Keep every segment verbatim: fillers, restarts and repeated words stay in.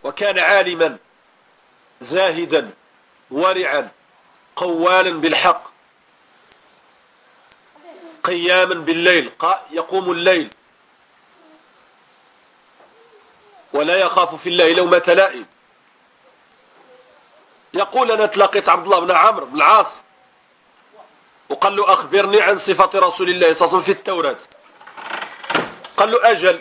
وكان عالما زاهدا ورعا قوالا بالحق قياما بالليل، يقوم الليل ولا يخاف في الله لومة لائم. يقول أنا تلقيت عبد الله بن عمرو بن العاص وقال له أخبرني عن صفة رسول الله صلى الله عليه وسلم في التوراة. قال له أجل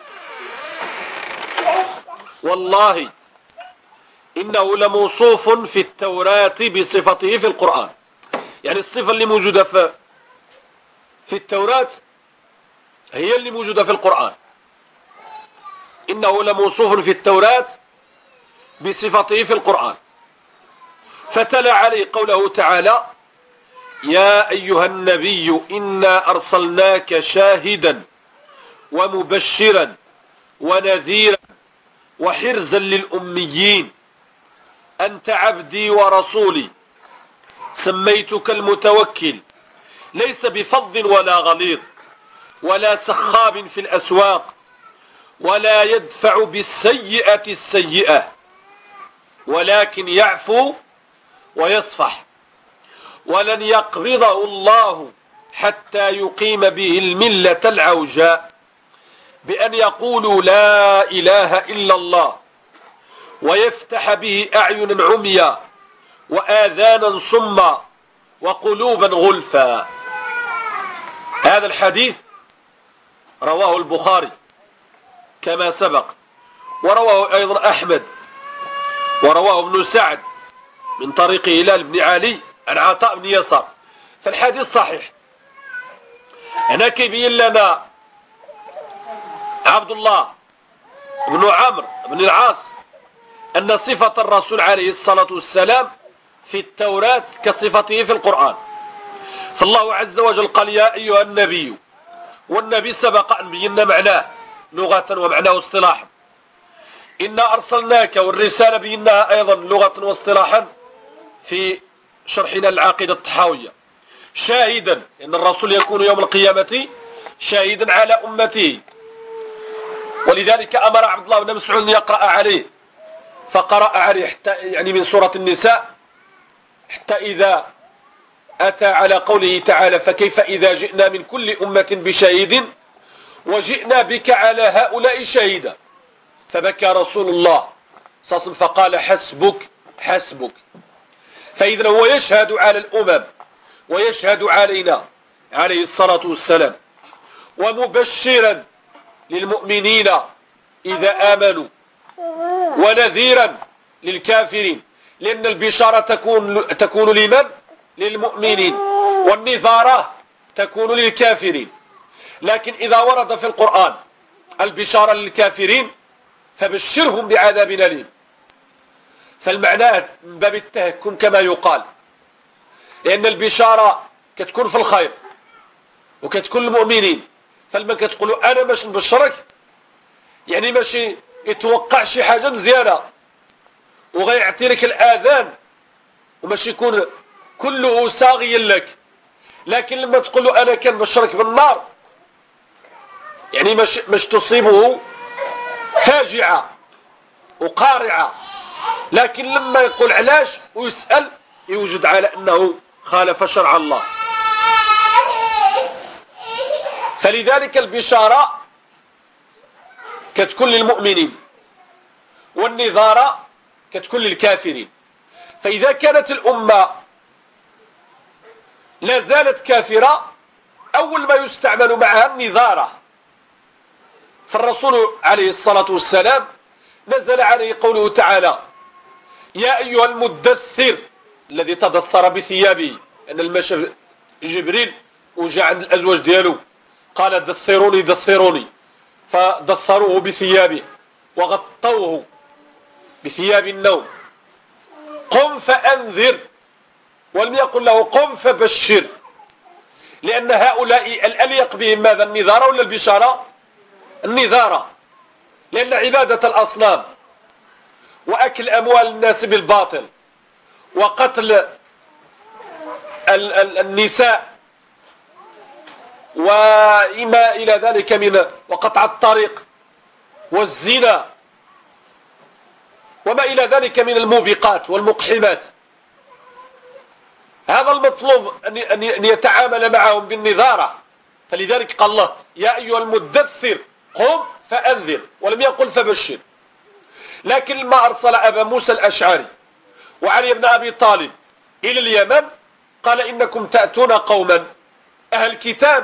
والله إنه لموصوف في التوراة بصفته في القرآن. يعني الصفة اللي موجودة في في التوراة هي اللي موجودة في القرآن. إنه لموصوف في التوراة بصفته في القرآن. فتلا عليه قوله تعالى يا أيها النبي إنا أرسلناك شاهدا ومبشرا ونذيرا وحرزا للأميين أنت عبدي ورسولي سميتك المتوكل ليس بفظ ولا غليظ ولا سخاب في الأسواق ولا يدفع بالسيئة السيئة ولكن يعفو ويصفح ولن يقبضه الله حتى يقيم به الملة العوجاء بأن يقولوا لا إله إلا الله ويفتح به أعينا عميا وآذانا صما وقلوبا غلفا. هذا الحديث رواه البخاري كما سبق، ورواه أيضا أحمد، ورواه ابن سعد من طريق هلال بن علي عن عطاء بن يسار. فالحديث صحيح. هنا كيبين لنا عبد الله بن عمرو بن العاص أن صفة الرسول عليه الصلاة والسلام في التوراة كصفته في القرآن. فالله عز وجل قال يا أيها النبي، والنبي سبق أن بينا معناه لغة ومعناه اصطلاحا. إنا أرسلناك، والرسالة بيناها أيضا لغة واصطلاحا في شرحنا العقيدة الطحاوية. شاهدا، إن الرسول يكون يوم القيامة شاهدا على أمته، ولذلك أمر عبد الله بن مسعود أن يقرأ عليه، فقرأ عليه حتى يعني من سورة النساء حتى إذا أتى على قوله تعالى فكيف إذا جئنا من كل أمة بشهيد وجئنا بك على هؤلاء شهيدا، فبكى رسول الله صلى الله عليه وسلم فقال حسبك حسبك. فإذا هو يشهد على الأمم ويشهد علينا عليه الصلاة والسلام، ومبشرا للمؤمنين إذا آمنوا ونذيرا للكافرين، لأن البشارة تكون تكون لمن؟ للمؤمنين، والنذارة تكون للكافرين. لكن إذا ورد في القرآن البشارة للكافرين فبشرهم بعذاب أليم، فالمعنى من باب التهكم كما يقال، لأن البشارة كتكون في الخير وكتكون للمؤمنين. فلما كتقولوا أنا باش نبشرك يعني ماشي يتوقع شي حاجة مزيانة وغيعطي لك الآذان وماشي يكون كله ساغيا لك. لكن لما تقول له أنا كنبشرك بالنار يعني مش, مش تصيبه فاجعة وقارعة، لكن لما يقول علاش ويسأل يوجد على أنه خالف شرع الله. فلذلك البشارة كتكون للمؤمنين والنذارة كتكون للكافرين. فإذا كانت الأمة لا زالت كافرة أول ما يستعمل معها النذارة. فالرسول عليه الصلاة والسلام نزل عليه قوله تعالى يا أيها المدثر الذي تدثر بثيابه، أن المشى جبريل وجاء عند الأزواج ديالو قال دثروني دثروني، فدثروه بثيابه وغطوه بثياب النوم. قم فأنذر، ولم يقل له قم فبشر، لأن هؤلاء الأليق بهم ماذا؟ النذارة ولا البشارة؟ النذارة، لأن عبادة الأصنام وأكل أموال الناس بالباطل وقتل النساء وإما إلى ذلك من وقطع الطريق والزنا وما إلى ذلك من الموبقات والمقحمات. هذا المطلوب أن يتعامل معهم بالنظارة. فلذلك قال الله يا أيها المدثر قم فأنذر، ولم يقل فبشر. لكن لما أرسل أبا موسى الأشعري وعلي بن أبي طالب إلى اليمن قال إنكم تأتون قوما أهل كتاب،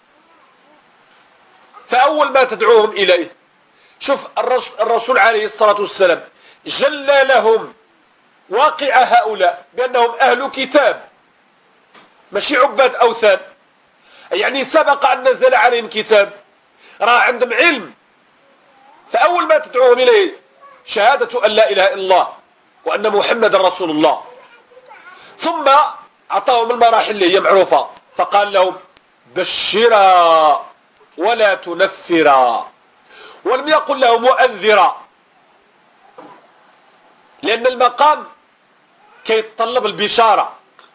فأول ما تدعوهم إليه، شوف الرسول عليه الصلاة والسلام جلى لهم واقع هؤلاء بأنهم أهل كتاب ماشي عباد أوثان، يعني سبق أن نزل عليهم كتاب، راه عندهم علم. فأول ما تدعوهم إليه شهادة أن لا إله إلا الله وأن محمد رسول الله، ثم أعطاهم المراحل اللي هي معروفة، فقال لهم بشرا ولا تنفرا، ولم يقل لهم مؤنذرا، لأن المقام كيتطلب البشارة،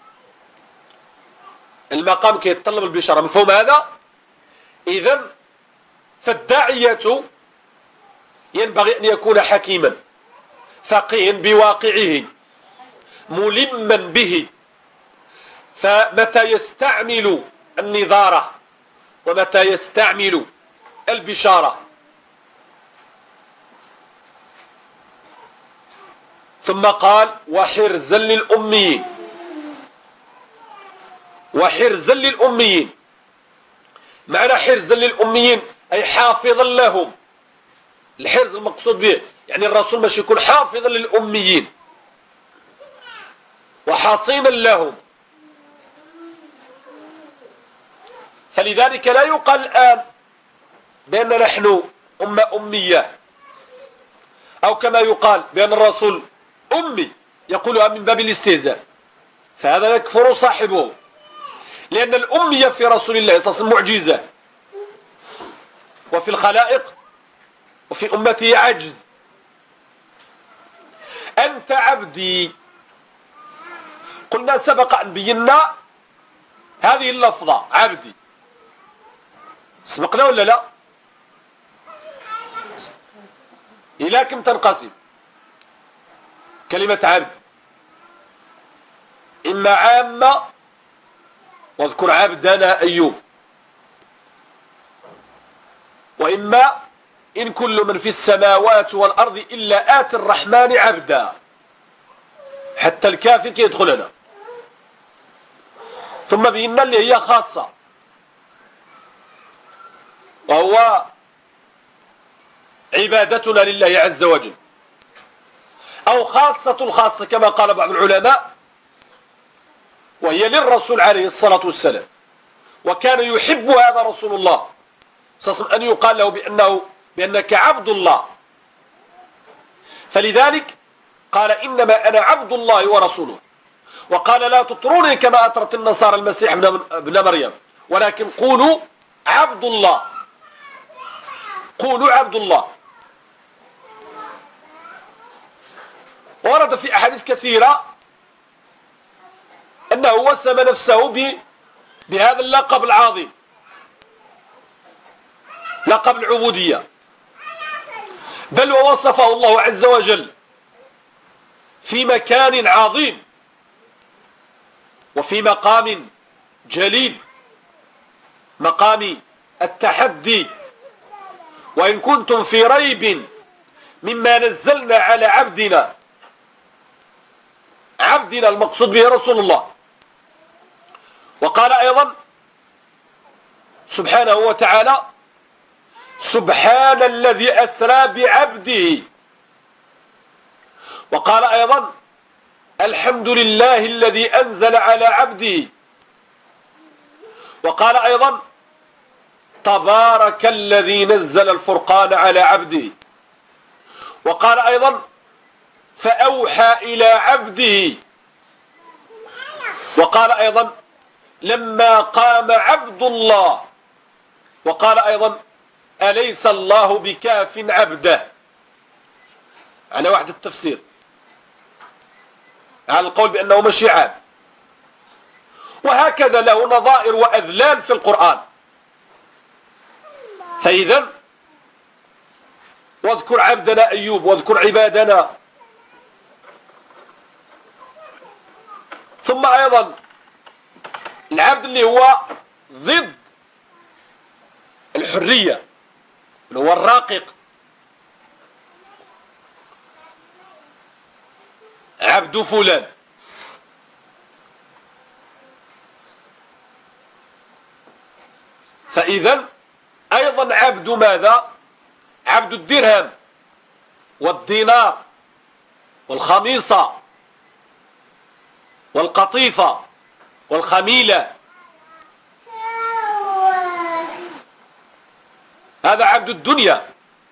المقام كيتطلب البشارة. مفهوم هذا؟ إذن فالداعية ينبغي أن يكون حكيما فقيها بواقعه ملما به، فمتى يستعمل النظارة ومتى يستعمل البشارة. ثم قال وحرزا للأميين، وحرزا للأميين، معنى حرزا للأميين أي حافظا لهم. الحرز المقصود به يعني الرسول مش يكون حافظا للأميين وحاصينا لهم. فلذلك لا يقال الآن بأن نحن أمة أمية، أو كما يقال بأن الرسول أمي يقولها من باب الاستهزاء، فهذا يكفر صاحبه، لأن الأمية في رسول الله صلى الله عليه وسلم معجزة، وفي الخلائق وفي أمته عجز. أنت عبدي، قلنا سبق أن بينا هذه اللفظة عبدي، سبقنا ولا لا؟ إلى كم تنقسم كلمة عبد؟ إما عامة، واذكر عبدنا أيوب، وإما إن كل من في السماوات والأرض إلا آتي الرحمن عبدا، حتى الكافر يدخلنا. ثم بينا اللي هي خاصة، وهو عبادتنا لله عز وجل، أو خاصة الخاصة كما قال بعض العلماء، وهي للرسول عليه الصلاة والسلام، وكان يحب هذا رسول الله صلى الله عليه وسلم أن يقال له بأنه بأنك عبد الله. فلذلك قال إنما أنا عبد الله ورسوله، وقال لا تطروني كما أطرت النصارى المسيح ابن مريم، ولكن قولوا عبد الله، قولوا عبد الله. ورد في أحاديث كثيرة أنه وسم نفسه بهذا اللقب العظيم، لقب العبودية، بل ووصفه الله عز وجل في مكان عظيم وفي مقام جليل، مقام التحدي. وإن كنتم في ريب مما نزلنا على عبدنا، عبدنا المقصود به رسول الله. وقال أيضا سبحانه وتعالى سبحان الذي أسرى بعبده. وقال أيضا الحمد لله الذي أنزل على عبده. وقال أيضا تبارك الذي نزل الفرقان على عبده. وقال أيضا فأوحى إلى عبده. وقال أيضا لما قام عبد الله. وقال أيضا أليس الله بكاف عبده، على واحد التفسير، على القول بأنه ماشي عبد. وهكذا له نظائر وأذلال في القرآن. فإذا واذكر عبدنا أيوب، واذكر عبادنا ثم أيضا العبد اللي هو ضد الحرية اللي هو الراقق، عبد فلان. فإذا أيضا عبد ماذا؟ عبد الدرهم والدينار والخميصة والقطيفة والخميلة، هذا عبد الدنيا.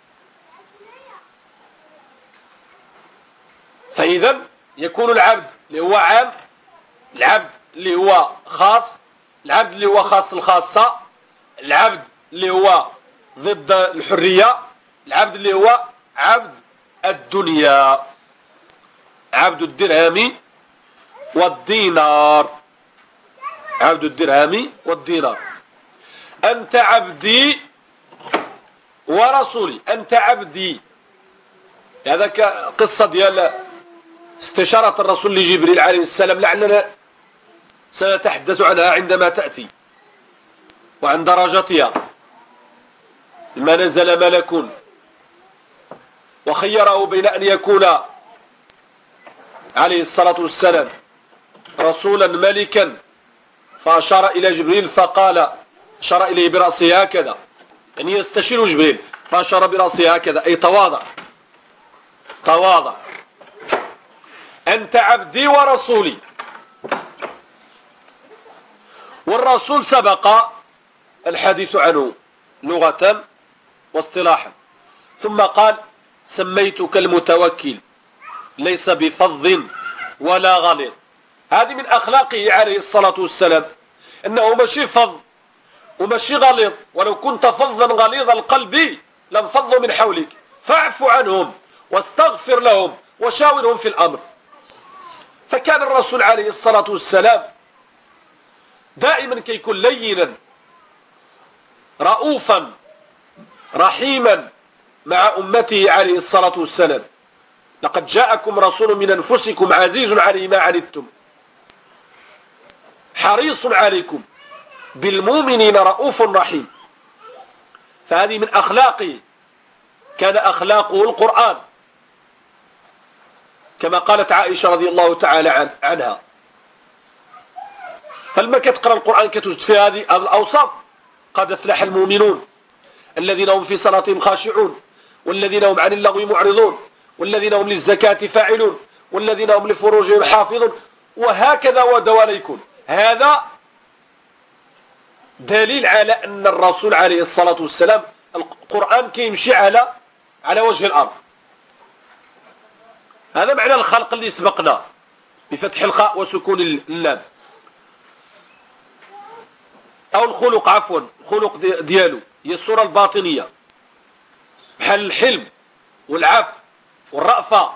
فإذا يكون العبد اللي هو عام، العبد اللي هو خاص، العبد اللي هو خاص الخاصة، العبد اللي هو ضد الحرية، العبد اللي هو عبد الدنيا، عبد الدرهم والدينار، عبد الدرهم والدينار. أنت عبدي ورسولي، أنت عبدي، هذا قصة ديال استشارة الرسول لجبريل عليه السلام، لعلنا سنتحدث عنها عندما تأتي وعن درجاتها. لما نزل ملك وخيره بين أن يكون عليه الصلاة والسلام رسولا ملكا، فأشار إلى جبريل فقال، أشار إليه برأسه هكذا، يعني يستشير جبريل، فأشار برأسه هكذا أي تواضع، تواضع. أنت عبدي ورسولي. والرسول سبق الحديث عنه لغة واصطلاحا، ثم قال سميتك المتوكل ليس بفظ ولا غليظ. هذه من أخلاقه عليه الصلاة والسلام، أنه ماشي فظ وماشي غليظ، ولو كنت فظا غليظ القلب لانفضوا من حولك فاعف عنهم واستغفر لهم وشاورهم في الأمر. فكان الرسول عليه الصلاة والسلام دائما كيكون لينا رؤوفا رحيما مع أمته عليه الصلاة والسلام. لقد جاءكم رسول من أنفسكم عزيز عليه ما عنتم حريص عليكم بالمؤمنين رؤوف رحيم. فهذه من أخلاقه، كان أخلاقه القرآن، كما قالت عائشة رضي الله تعالى عنها. فلما كتقرأ القرآن كتجد في هذه الأوصاف: قد أفلح المؤمنون الذين هم في صلاتهم خاشعون والذين هم عن اللغو معرضون والذين هم للزكاة فاعلون والذين هم لفروجهم حافظون، وهكذا ودوال يكون. هذا دليل على أن الرسول عليه الصلاة والسلام القرآن كيمشي على على وجه الأرض. هذا معنى الخلق اللي سبقنا بفتح الخاء وسكون اللام، أو الخلق، عفوا الخلق ديالو هي الصورة الباطنية، بحال الحلم والعفو والرأفة.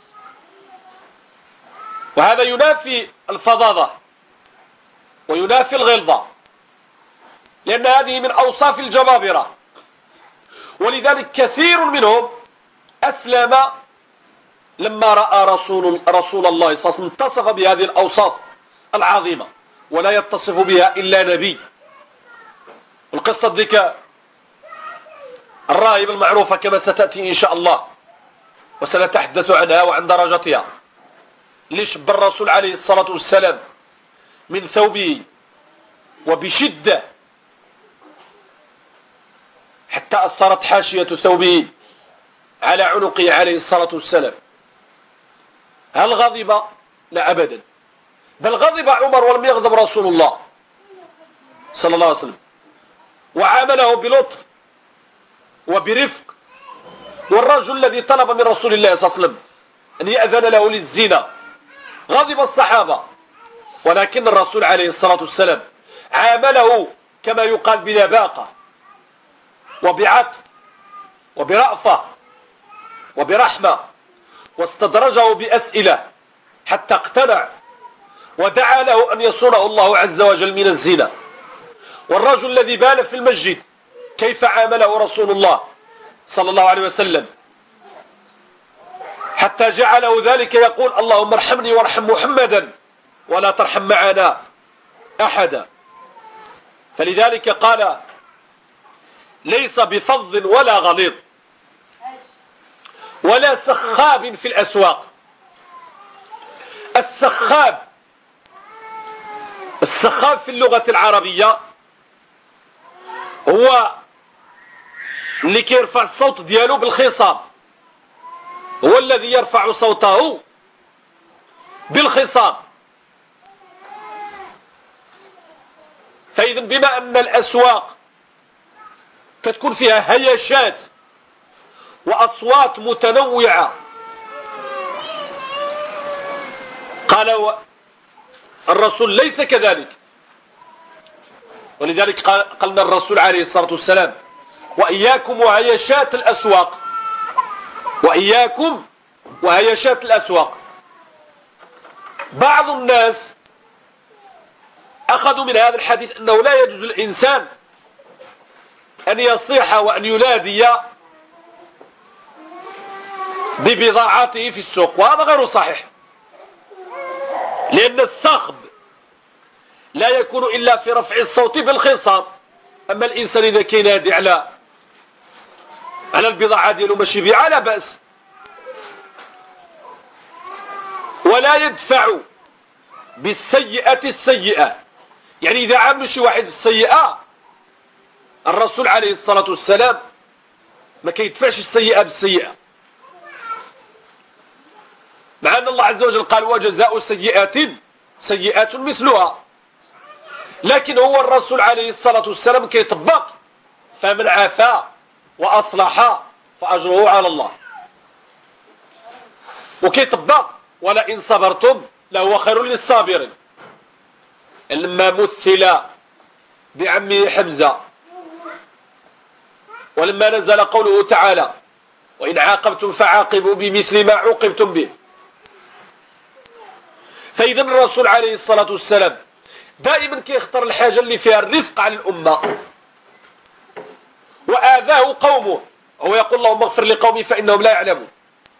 وهذا ينافي الفظاظة وينافي الغلظة، لأن هذه من أوصاف الجبابرة. ولذلك كثير منهم أسلم لما رأى رسول, رسول الله صلى الله عليه وسلم اتصف بهذه الأوصاف العظيمة، ولا يتصف بها إلا نبي. القصة ذيك الراهبة المعروفة كما ستأتي إن شاء الله وسنتحدث عنها وعن درجتها، اللي شب الرسول عليه الصلاة والسلام من ثوبه وبشدة حتى أثرت حاشية ثوبه على عنقه عليه الصلاة والسلام. هل غضب؟ لا أبدا، بل غضب عمر ولم يغضب رسول الله صلى الله عليه وسلم، وعامله بلطف وبرفق. والرجل الذي طلب من رسول الله صلى الله عليه وسلم أن يأذن له للزنا غضب الصحابة، ولكن الرسول عليه الصلاة والسلام عامله كما يقال بلباقة وبعطف وبرأفة وبرحمة، واستدرجه بأسئلة حتى اقتنع، ودعا له أن يصونه الله عز وجل من الزنا. والرجل الذي بال في المسجد كيف عامله رسول الله صلى الله عليه وسلم، حتى جعله ذلك يقول: اللهم ارحمني وارحم محمدا ولا ترحم معنا أحدا. فلذلك قال ليس بفظ ولا غليظ ولا سخاب في الأسواق. السخاب السخاب في اللغة العربية هو اللي كيرفع الصوت ديالو بالخصام، هو الذي يرفع صوته بالخصام. فإذا بما أن الأسواق كتكون فيها هيشات وأصوات متنوعة، قال الرسول ليس كذلك. ولذلك قالنا الرسول عليه الصلاة والسلام وإياكم وهيشات الأسواق، وإياكم وهيشات الأسواق. بعض الناس أخذوا من هذا الحديث أنه لا يجوز للإنسان أن يصيح وأن ينادي ببضاعته في السوق، وهذا غير صحيح، لأن الصخب لا يكون إلا في رفع الصوت بالخصام. أما الإنسان إذا كينادي على على البضاعة ديالو ماشي بيعها لا بأس. ولا يدفع بالسيئة السيئة، يعني إذا عمل شي واحد السيئة الرسول عليه الصلاة والسلام ما كيدفعش السيئة بالسيئة، مع أن الله عز وجل قال وجزاء سيئة سيئة مثلها. لكن هو الرسول عليه الصلاة والسلام كيطبق فمن عفا وأصلح فأجره على الله، وكيطبق ولئن صبرتم لهو خير للصابرين. لما مثل بعمه حمزة، ولما نزل قوله تعالى وإن عاقبتم فعاقبوا بمثل ما عوقبتم به. فإذا الرسول عليه الصلاة والسلام دائما كيختار الحاجة اللي فيها الرفق على الأمة. وآذاه قومه، هو يقول اللهم اغفر لقومي فإنهم لا يعلمون.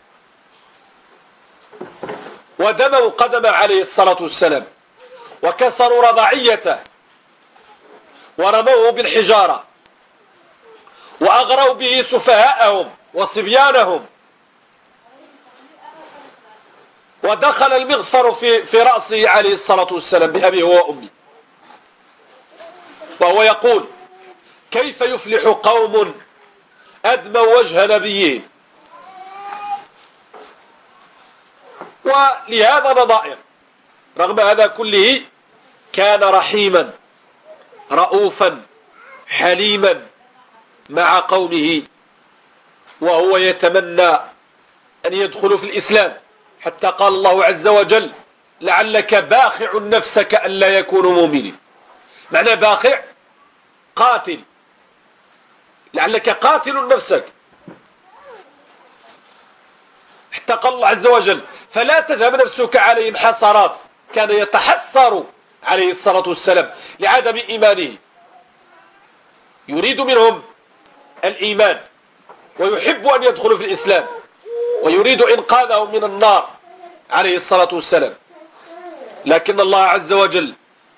ودموا قدمه عليه الصلاة والسلام، وكسروا رضاعيته، ورموه بالحجارة، وأغروا به سفهاءهم وصبيانهم، ودخل المغفر في, في رأسه عليه الصلاة والسلام بأبيه وأمي، وهو يقول كيف يفلح قوم أدموا وجه نبيهم. ولهذا نظائر، رغم هذا كله كان رحيما رؤوفا حليما مع قومه، وهو يتمنى أن يدخلوا في الإسلام، حتى قال الله عز وجل لعلك باخع نفسك ألا يكونوا مؤمنين. معنى باخع قاتل، لعلك قاتل نفسك، حتى قال الله عز وجل فلا تذهب نفسك عليهم حسرات. كان يتحسر عليه الصلاة والسلام لعدم إيمانه، يريد منهم الإيمان ويحب أن يدخلوا في الإسلام، ويريد إنقاذهم من النار عليه الصلاة والسلام. لكن الله عز وجل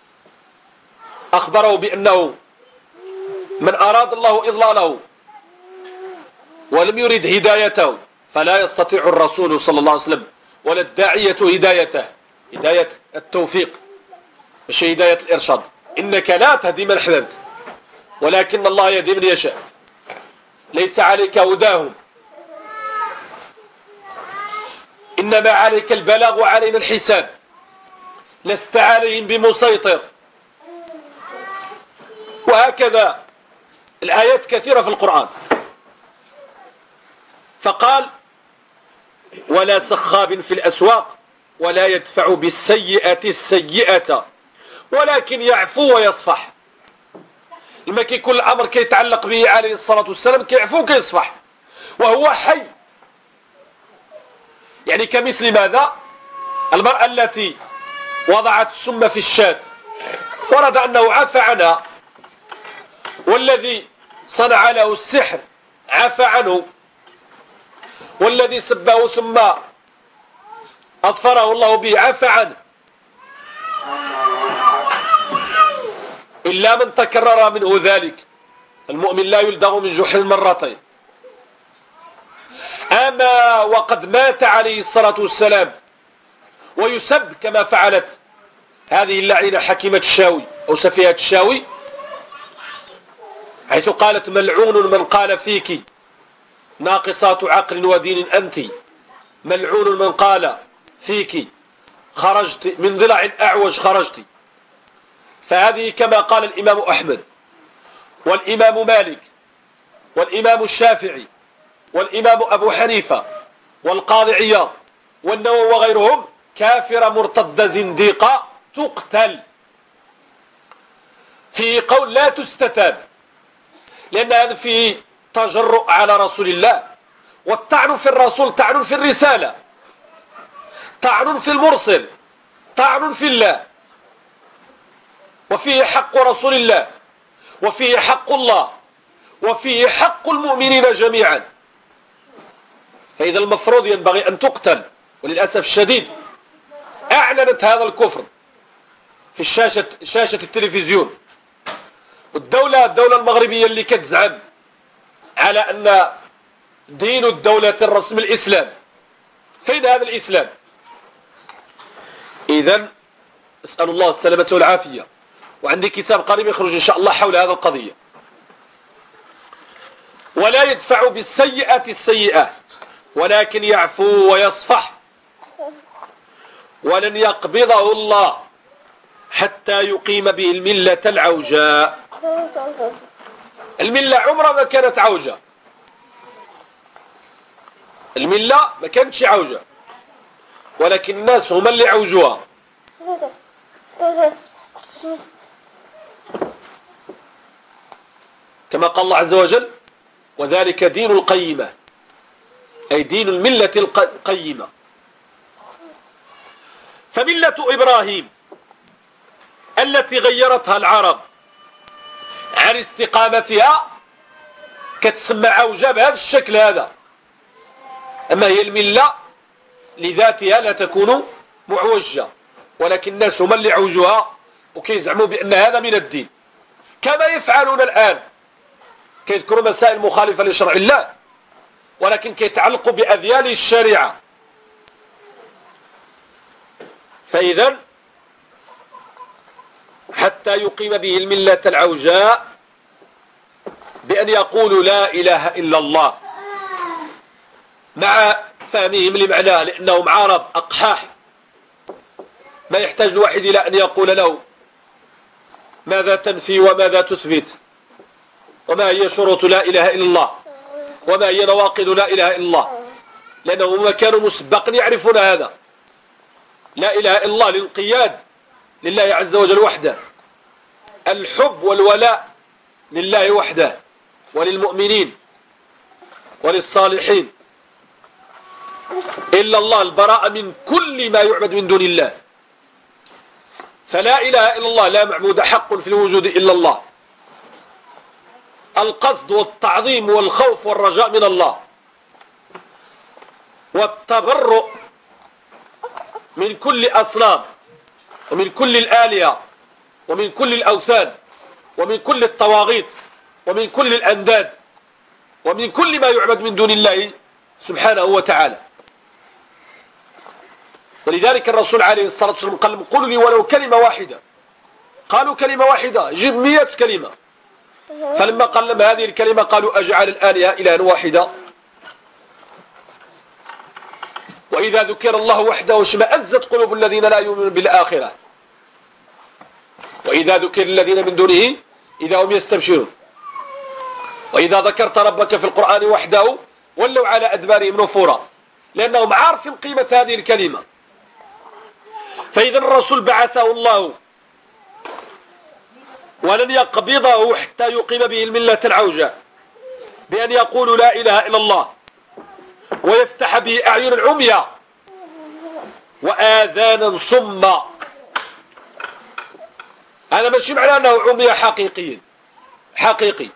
أخبره بأنه من أراد الله إضلاله ولم يرد هدايته فلا يستطيع الرسول صلى الله عليه وسلم ولا الداعية هدايته، هداية التوفيق مش هداية الإرشاد. إنك لا تهدي من أحببت ولكن الله يهدي من يشاء، ليس عليك هداهم، إنما عليك البلاغ وعلينا الحساب، لست عليهم بمسيطر. وهكذا الآيات كثيرة في القرآن. فقال ولا سخاب في الأسواق ولا يدفع بالسيئة السيئة ولكن يعفو ويصفح. لما كيكون الأمر كيتعلق به عليه الصلاة والسلام كيعفو وكيصفح وهو حي. يعني كمثل ماذا؟ المرأة التي وضعت السم في الشاة ورد أنه عفى عنها، والذي صنع له السحر عفى عنه، والذي سبه ثم أظفره الله به عفى عنه، إلا من تكرر منه ذلك. المؤمن لا يلدغ من جحر مرتين. أما وقد مات عليه الصلاة والسلام ويسب كما فعلت هذه اللعينة حكيمة الشاوي أو سفيهة الشاوي، حيث قالت ملعون من قال فيك ناقصات عقل ودين أنت، ملعون من قال فيك خرجت من ضلع أعوج خرجت. فهذه كما قال الإمام أحمد والإمام مالك والإمام الشافعي والإمام أبو حنيفة والقاضي عياض والنووي وغيرهم، كافرة مرتدة زنديقة تقتل. في قول لا تستتاب، لأن هذا فيه تجرؤ على رسول الله، والطعن في الرسول طعن في الرسالة، طعن في المرسل، طعن في الله، وفيه حق رسول الله، وفيه حق الله، وفيه حق المؤمنين جميعا. فإذا المفروض ينبغي أن تقتل، وللأسف الشديد أعلنت هذا الكفر في الشاشة شاشة التلفزيون. والدولة الدولة المغربية اللي كتزعم على أن دين الدولة الرسم الإسلام، فين هذا الإسلام؟ إذن أسأل الله السلامة والعافية. وعندي كتاب قريب يخرج إن شاء الله حول هذا القضية. ولا يدفع بالسيئة السيئة ولكن يعفو ويصفح، ولن يقبضه الله حتى يقيم به الملة العوجاء. الملة عمرها ما كانت عوجة، الملة ما كانتش عوجة، ولكن الناس هم اللي عوجوها. كما قال الله عز وجل وذلك دين القيمة، أي دين الملة القيمة. فملة إبراهيم التي غيرتها العرب عن استقامتها كتسمى عوجة بهذا الشكل هذا. أما هي الملة لذاتها لا تكون معوجة، ولكن الناس هم اللي عوجوها وكيزعموا بأن هذا من الدين، كما يفعلون الآن. كيذكروا مسائل مخالفة لشرع الله، ولكن كيتعلقوا بأذيال الشريعة. فإذا حتى يقيم به الملة العوجاء بأن يقولوا لا إله إلا الله مع فهمهم لمعناه، لأنهم عرب أقحاح، ما يحتاج الواحد إلى أن يقول له ماذا تنفي وماذا تثبت، وما هي شروط لا إله إلا الله، وما هي نواقض لا إله إلا الله، لأنهم كانوا مسبقا يعرفون هذا. لا إله إلا الله للانقياد لله عز وجل وحده، الحب والولاء لله وحده وللمؤمنين وللصالحين، إلا الله البراءة من كل ما يعبد من دون الله. فلا إله إلا الله، لا معبود حق في الوجود إلا الله، القصد والتعظيم والخوف والرجاء من الله، والتبرؤ من كل أصنام ومن كل الآلهة ومن كل الأوثان ومن كل الطواغيت ومن كل الأنداد ومن كل ما يعبد من دون الله سبحانه وتعالى. ولذلك الرسول عليه الصلاة والسلام قال قل لي ولو كلمة واحدة، قالوا كلمة واحدة، جيب مئة كلمة. فلما قال لهم هذه الكلمة قالوا أجعل الآلهة إلها واحدة؟ وإذا ذكر الله وحده اشمأزت قلوب الذين لا يؤمنون بالآخرة، وإذا ذكر الذين من دونه إذا هم يستبشرون. وإذا ذكرت ربك في القرآن وحده ولوا على أدبارهم نفورا، لأنهم عارفين قيمة هذه الكلمة. فإذا الرسول بعثه الله ولن يقبضه حتى يقيم به الملة العوجاء بأن يقول لا إله إلا الله، ويفتح به أعين عميا وآذانا صما. هذا ماشي معناه أنه عمي حقيقي حقيقي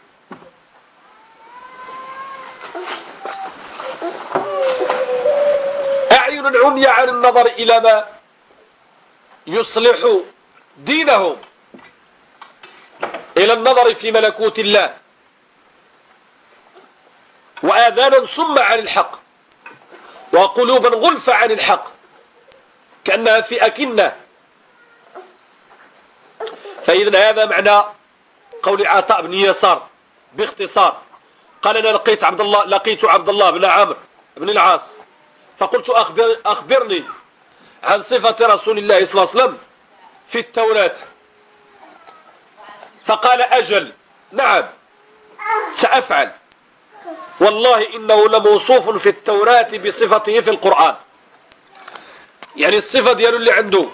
أعين عميا عن النظر إلى ما يصلح دينهم إلى النظر في ملكوت الله، وآذانا صم عن الحق، وقلوبا غلف عن الحق كأنها في أكنة. فإذا هذا معنى قول عطاء بن يسار باختصار. قال أنا لقيت عبد الله لقيت عبد الله بن عمرو بن العاص فقلت أخبر أخبرني عن صفة رسول الله صلى الله عليه وسلم في التوراة، فقال أجل نعم سأفعل، والله إنه لموصوف في التوراة بصفته في القرآن. يعني الصفة ديالو اللي عنده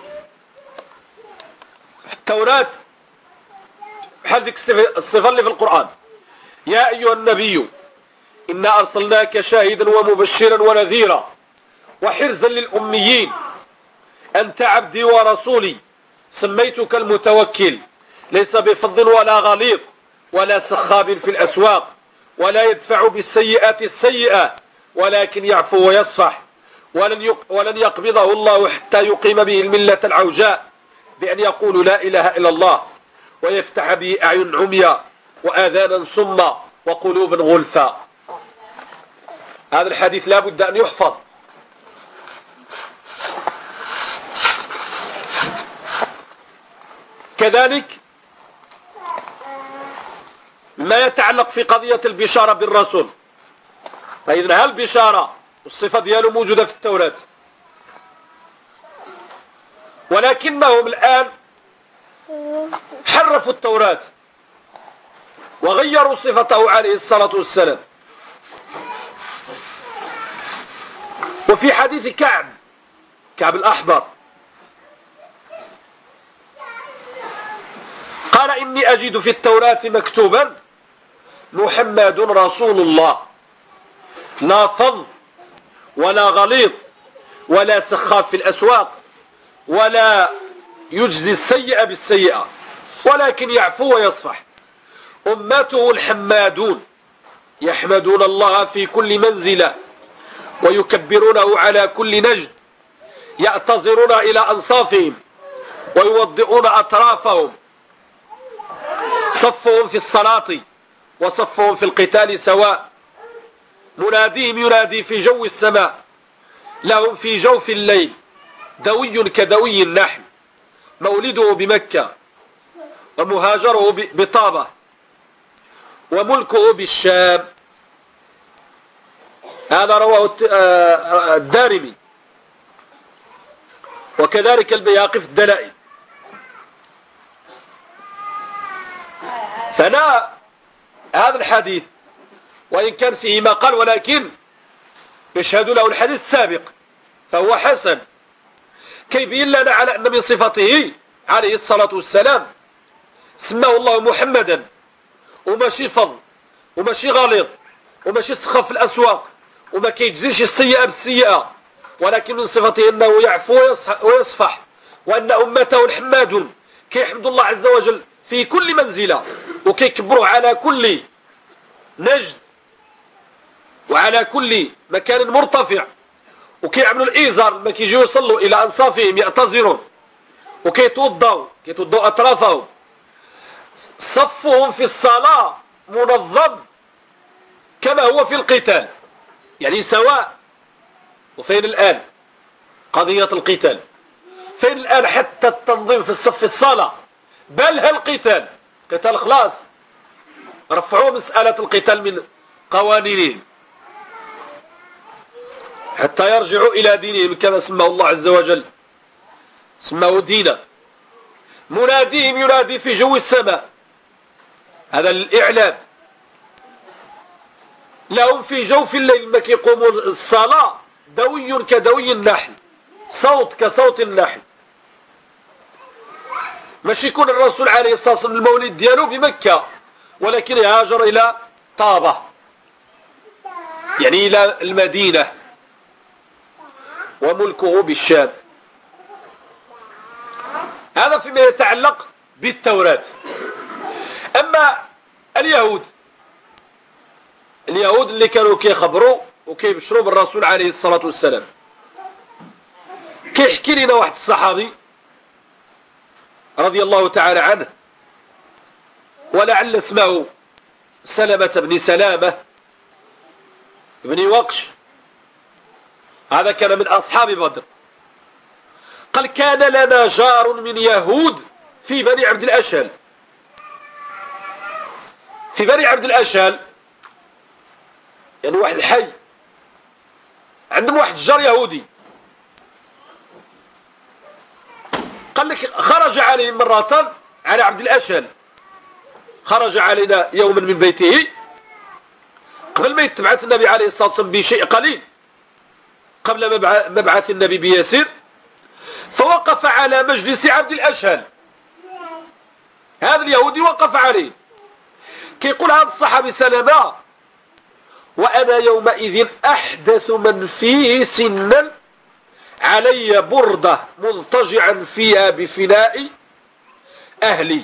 في التوراة بحال ديك الصفة اللي في القرآن. يا أيها النبي إنا أرسلناك شاهدا ومبشرا ونذيرا وحرزا للأميين أنت عبدي ورسولي سميتك المتوكل ليس بفض ولا غليظ ولا سخاب في الأسواق ولا يدفع بالسيئات السيئة ولكن يعفو ويصفح ولن ولن يقبضه الله حتى يقيم به الملة العوجاء بأن يقول لا إله إلا الله ويفتح به أعين عميا وآذانا صما وقلوبا غلفا. هذا الحديث لا بد أن يحفظ. كذلك ما يتعلق في قضية البشارة بالرسول، فإذا هل البشارة والصفة دياله موجودة في التوراة، ولكنهم الآن حرفوا التوراة وغيروا صفته عليه الصلاة والسلام. وفي حديث كعب كعب الأحبر قال إني أجد في التوراة مكتوبا محمد رسول الله لا فظ ولا غليظ ولا سخاب في الأسواق ولا يجزي السيئة بالسيئة ولكن يعفو ويصفح. أمته الحمادون يحمدون الله في كل منزلة ويكبرونه على كل نجد يعتذرون إلى أنصافهم ويوضئون أطرافهم. صفهم في الصلاة وصفهم في القتال سواء. مناديهم ينادي في جو السماء لهم في جوف الليل دوي كدوي النحل. مولده بمكة ومهاجره بطابة وملكه بالشام. هذا رواه الدارمي وكذلك البيهقي في الدلائل. فلا هذا الحديث وإن كان فيه ما قال ولكن يشهد له الحديث السابق فهو حسن، كيبين لنا على أن من صفته عليه الصلاة والسلام سماه الله محمدا وماشي فظ وماشي غليظ وماشي سخف في الأسواق وما كيجزيش السيئة بالسيئة، ولكن من صفته أنه يعفو ويصفح وأن أمته الحمادون كيحمد الله عز وجل في كل منزلة وكيكبروه على كل نجد وعلى كل مكان مرتفع وكيعملوا الإيزار لما كيجيو يصلوا إلى أنصافهم يعتذرون وكيتوضوا كيتوضوا أطرافهم. صفهم في الصلاة منظم كما هو في القتال، يعني سواء. وفين الآن قضية القتال؟ فين الآن حتى التنظيم في الصف في الصلاة؟ بل هالقتال قتال خلاص رفعوا مسألة القتال من قوانينهم حتى يرجعوا إلى دينهم كما سماه الله عز وجل سماه دينا. مناديهم ينادي في جو السماء، هذا الإعلام. لهم في جوف الليل ما كيقوموا الصلاة دوي كدوي النحل، صوت كصوت النحل. ماشي يكون الرسول عليه الصلاة والسلام المولد ديالو بمكة ولكن يهاجر إلى طابة يعني إلى المدينة وملكه بالشام. هذا فيما يتعلق بالتوراة. أما اليهود اليهود اللي كانوا كيخبروا وكيبشروا بالرسول عليه الصلاة والسلام، كيحكي لنا واحد الصحابي رضي الله تعالى عنه ولعل اسمه سلمة بن سلامة بن وقش، هذا كان من أصحاب بدر. قال كان لنا جار من يهود في بني عبد الأشهل. في بني عبد الأشهل يعني واحد الحي عندهم واحد الجار يهودي. قال لك خرج عليه مرة على عبد الأشهل، خرج علينا يوما من بيته قبل ما يتبعث النبي عليه الصلاة والسلام بشيء قليل، قبل مبعث النبي بيسير، فوقف على مجلس عبد الأشهل. هذا اليهودي وقف عليه كيقول هذا الصحابي سلمة: وأنا يومئذ أحدث من فيه سنا، علي بردة منتجعا فيها بفناء أهلي.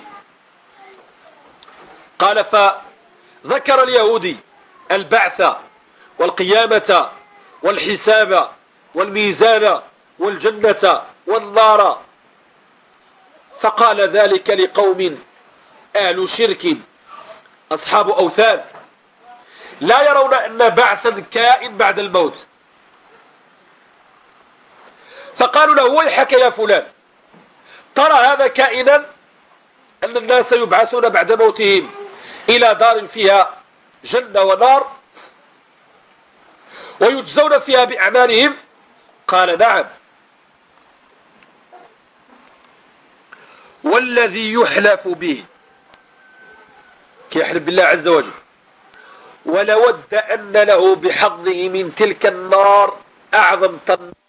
قال فذكر اليهودي البعث والقيامة والحساب والميزان والجنة والنار، فقال ذلك لقوم أهل شرك أصحاب أوثان لا يرون أن بعثا كائن بعد الموت. فقالوا له: ويحك يا فلان، ترى هذا كائنا أن الناس يبعثون بعد موتهم إلى دار فيها جنة ونار ويجزون فيها بأعمالهم؟ قال: نعم. والذي يحلف به، كيحلف بالله عز وجل: ولود أن له بحظه من تلك النار أعظم تنار